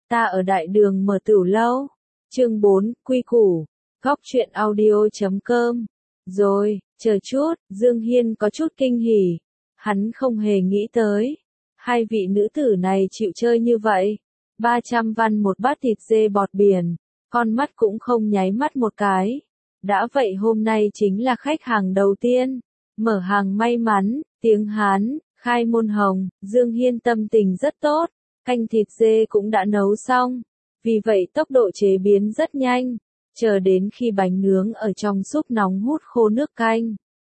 Ta ở đại đường mở tửu lâu. Chương 4, quy củ. Góc truyện audio.com. Rồi, chờ chút, Dương Hiên có chút kinh hỉ. Hắn không hề nghĩ tới. Hai vị nữ tử này chịu chơi như vậy. 300 văn một bát thịt dê bọt biển. Con mắt cũng không nháy mắt một cái. Đã vậy hôm nay chính là khách hàng đầu tiên. Mở hàng may mắn, tiếng Hán, khai môn hồng, Dương Hiên tâm tình rất tốt. Canh thịt dê cũng đã nấu xong. Vì vậy tốc độ chế biến rất nhanh. Chờ đến khi bánh nướng ở trong súp nóng hút khô nước canh.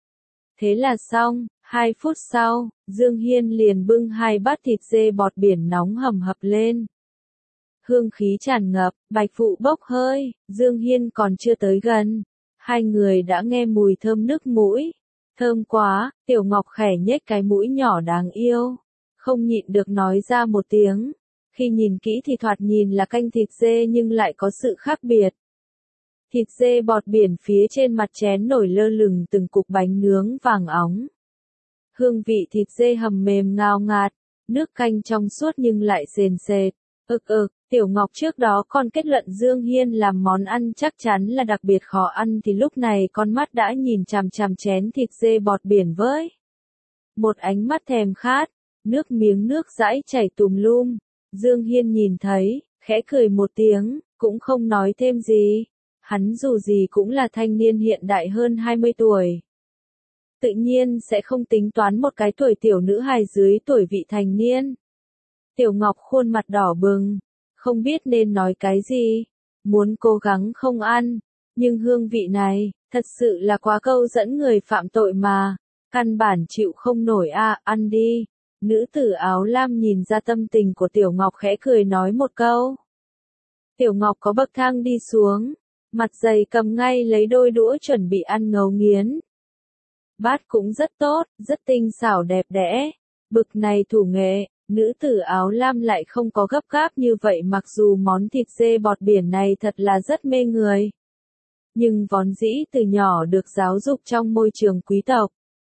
Thế là xong, 2 phút sau, Dương Hiên liền bưng 2 bát thịt dê bọt biển nóng hầm hập lên. Hương khí tràn ngập, bạch phụ bốc hơi, Dương Hiên còn chưa tới gần. Hai người đã nghe mùi thơm nước mũi. Thơm quá, Tiểu Ngọc khẽ nhếch cái mũi nhỏ đáng yêu. Không nhịn được nói ra một tiếng. Khi nhìn kỹ thì thoạt nhìn là canh thịt dê nhưng lại có sự khác biệt. Thịt dê bọt biển phía trên mặt chén nổi lơ lửng từng cục bánh nướng vàng óng. Hương vị thịt dê hầm mềm ngào ngạt, nước canh trong suốt nhưng lại sền sệt. Tiểu Ngọc trước đó còn kết luận Dương Hiên làm món ăn chắc chắn là đặc biệt khó ăn thì lúc này con mắt đã nhìn chằm chằm chén thịt dê bọt biển với một ánh mắt thèm khát, nước miếng nước dãi chảy tùm lum. Dương Hiên nhìn thấy, khẽ cười một tiếng, cũng không nói thêm gì. Hắn dù gì cũng là thanh niên hiện đại hơn 20 tuổi. Tự nhiên sẽ không tính toán một cái tuổi tiểu nữ hài dưới tuổi vị thành niên. Tiểu Ngọc khuôn mặt đỏ bừng, không biết nên nói cái gì, muốn cố gắng không ăn, nhưng hương vị này, thật sự là quá câu dẫn người phạm tội mà, căn bản chịu không nổi ăn đi. Nữ tử áo lam nhìn ra tâm tình của Tiểu Ngọc khẽ cười nói một câu. Tiểu Ngọc có bậc thang đi xuống, mặt dày cầm ngay lấy đôi đũa chuẩn bị ăn ngấu nghiến. Bát cũng rất tốt, rất tinh xảo đẹp đẽ, bực này thủ nghệ. Nữ tử áo lam lại không có gấp gáp như vậy mặc dù món thịt dê bọt biển này thật là rất mê người. Nhưng vốn dĩ từ nhỏ được giáo dục trong môi trường quý tộc.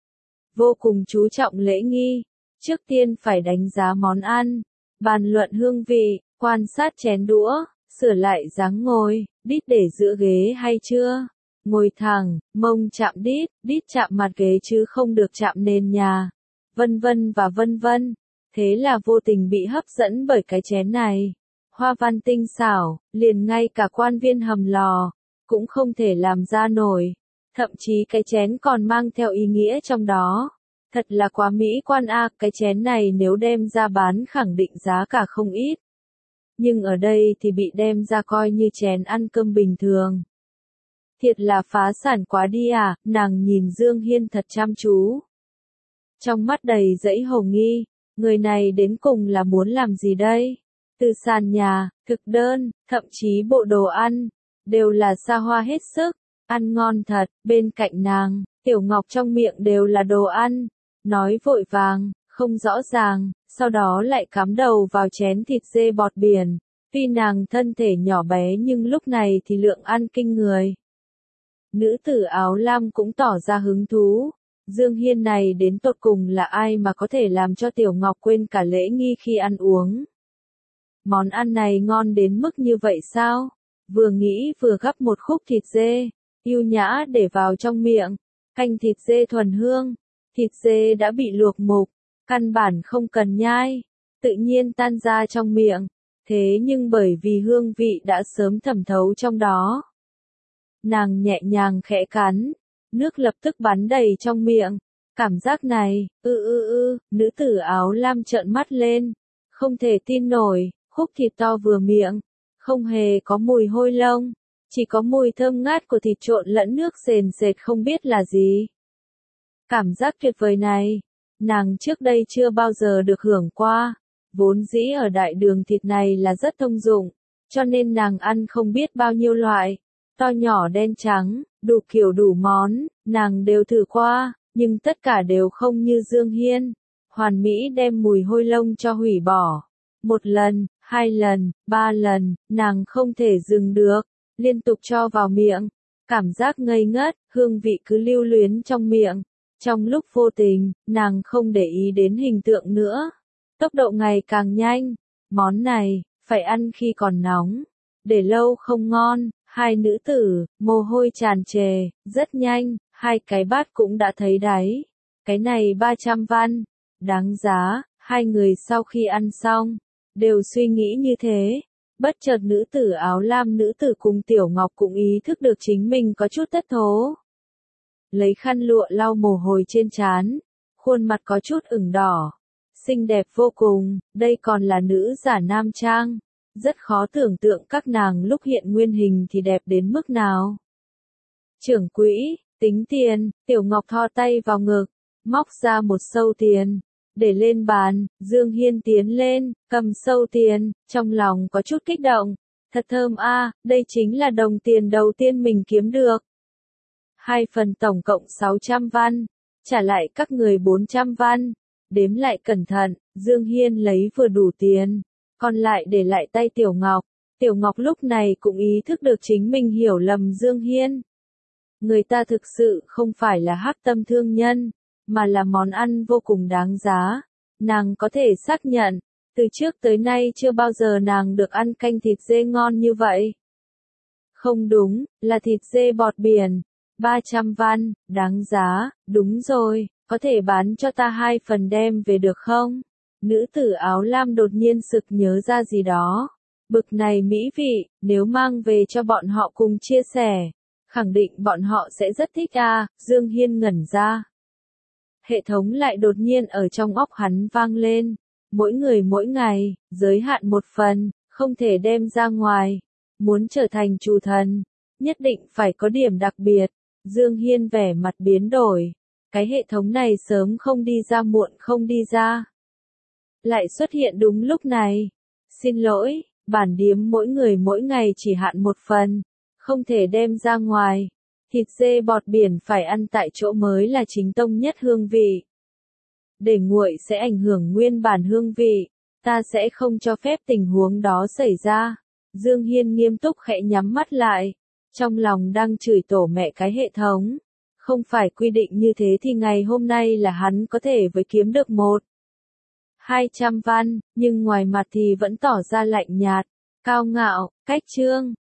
Vô cùng chú trọng lễ nghi, trước tiên phải đánh giá món ăn, bàn luận hương vị, quan sát chén đũa, sửa lại dáng ngồi, đít để giữa ghế hay chưa, ngồi thẳng, mông chạm đít chạm mặt ghế chứ không được chạm nền nhà, vân vân và vân vân. Thế là vô tình bị hấp dẫn bởi cái chén này. Hoa văn tinh xảo, liền ngay cả quan viên hầm lò, cũng không thể làm ra nổi. Thậm chí cái chén còn mang theo ý nghĩa trong đó. Thật là quá mỹ quan cái chén này nếu đem ra bán khẳng định giá cả không ít. Nhưng ở đây thì bị đem ra coi như chén ăn cơm bình thường. Thiệt là phá sản quá đi nàng nhìn Dương Hiên thật chăm chú. Trong mắt đầy dẫy hồ nghi. Người này đến cùng là muốn làm gì đây? Từ sàn nhà, thực đơn, thậm chí bộ đồ ăn, đều là xa hoa hết sức, ăn ngon thật, bên cạnh nàng, Tiểu Ngọc trong miệng đều là đồ ăn, nói vội vàng, không rõ ràng, sau đó lại cắm đầu vào chén thịt dê bọt biển, tuy nàng thân thể nhỏ bé nhưng lúc này thì lượng ăn kinh người. Nữ tử áo lam cũng tỏ ra hứng thú. Dương Hiên này đến tột cùng là ai mà có thể làm cho Tiểu Ngọc quên cả lễ nghi khi ăn uống. Món ăn này ngon đến mức như vậy sao? Vừa nghĩ vừa gắp một khúc thịt dê, yêu nhã để vào trong miệng, canh thịt dê thuần hương, thịt dê đã bị luộc mục, căn bản không cần nhai, tự nhiên tan ra trong miệng, thế nhưng bởi vì hương vị đã sớm thẩm thấu trong đó. Nàng nhẹ nhàng khẽ cắn. Nước lập tức bắn đầy trong miệng. Cảm giác này, nữ tử áo lam trợn mắt lên. Không thể tin nổi, khúc thịt to vừa miệng. Không hề có mùi hôi lông. Chỉ có mùi thơm ngát của thịt trộn lẫn nước sền sệt không biết là gì. Cảm giác tuyệt vời này, nàng trước đây chưa bao giờ được hưởng qua. Vốn dĩ ở đại đường thịt này là rất thông dụng. Cho nên nàng ăn không biết bao nhiêu loại. To nhỏ đen trắng, đủ kiểu đủ món, nàng đều thử qua, nhưng tất cả đều không như Dương Hiên. Hoàn mỹ đem mùi hôi lông cho hủy bỏ. 1 lần, 2 lần, 3 lần, nàng không thể dừng được, liên tục cho vào miệng. Cảm giác ngây ngất, hương vị cứ lưu luyến trong miệng. Trong lúc vô tình, nàng không để ý đến hình tượng nữa. Tốc độ ngày càng nhanh. Món này, phải ăn khi còn nóng, để lâu không ngon. Hai nữ tử, mồ hôi tràn trề, rất nhanh, hai cái bát cũng đã thấy đáy. Cái này 300 văn, đáng giá. Hai người sau khi ăn xong, đều suy nghĩ như thế. Bất chợt nữ tử áo lam nữ tử cùng Tiểu Ngọc cũng ý thức được chính mình có chút thất thố. Lấy khăn lụa lau mồ hôi trên trán, khuôn mặt có chút ửng đỏ. Xinh đẹp vô cùng, đây còn là nữ giả nam trang. Rất khó tưởng tượng các nàng lúc hiện nguyên hình thì đẹp đến mức nào. Trưởng quỹ, tính tiền, Tiểu Ngọc thò tay vào ngực, móc ra một sâu tiền, để lên bàn. Dương Hiên tiến lên, cầm sâu tiền, trong lòng có chút kích động. Thật thơm a, đây chính là đồng tiền đầu tiên mình kiếm được. 2 phần tổng cộng 600 văn, trả lại các người 400 văn. Đếm lại cẩn thận, Dương Hiên lấy vừa đủ tiền, còn lại để lại tay Tiểu Ngọc. Tiểu Ngọc lúc này cũng ý thức được chính mình hiểu lầm Dương Hiên. Người ta thực sự không phải là hắc tâm thương nhân, mà là món ăn vô cùng đáng giá. Nàng có thể xác nhận, từ trước tới nay chưa bao giờ nàng được ăn canh thịt dê ngon như vậy. Không đúng, là thịt dê bọt biển. 300 văn, đáng giá, đúng rồi, có thể bán cho ta 2 phần đem về được không? Nữ tử áo lam đột nhiên sực nhớ ra gì đó. Bực này mỹ vị, nếu mang về cho bọn họ cùng chia sẻ, khẳng định bọn họ sẽ rất thích a. Dương Hiên ngẩn ra. Hệ thống lại đột nhiên ở trong óc hắn vang lên. Mỗi người mỗi ngày, giới hạn 1 phần, không thể đem ra ngoài. Muốn trở thành chủ thần, nhất định phải có điểm đặc biệt. Dương Hiên vẻ mặt biến đổi. Cái hệ thống này sớm không đi ra muộn không đi ra. Lại xuất hiện đúng lúc này. Xin lỗi, bản điếm mỗi người mỗi ngày chỉ hạn 1 phần, không thể đem ra ngoài. Thịt dê bọt biển phải ăn tại chỗ mới là chính tông nhất hương vị. Để nguội sẽ ảnh hưởng nguyên bản hương vị, ta sẽ không cho phép tình huống đó xảy ra. Dương Hiên nghiêm túc khẽ nhắm mắt lại, trong lòng đang chửi tổ mẹ cái hệ thống. Không phải quy định như thế thì ngày hôm nay là hắn có thể với kiếm được 200 văn, nhưng ngoài mặt thì vẫn tỏ ra lạnh nhạt, cao ngạo. Cách chương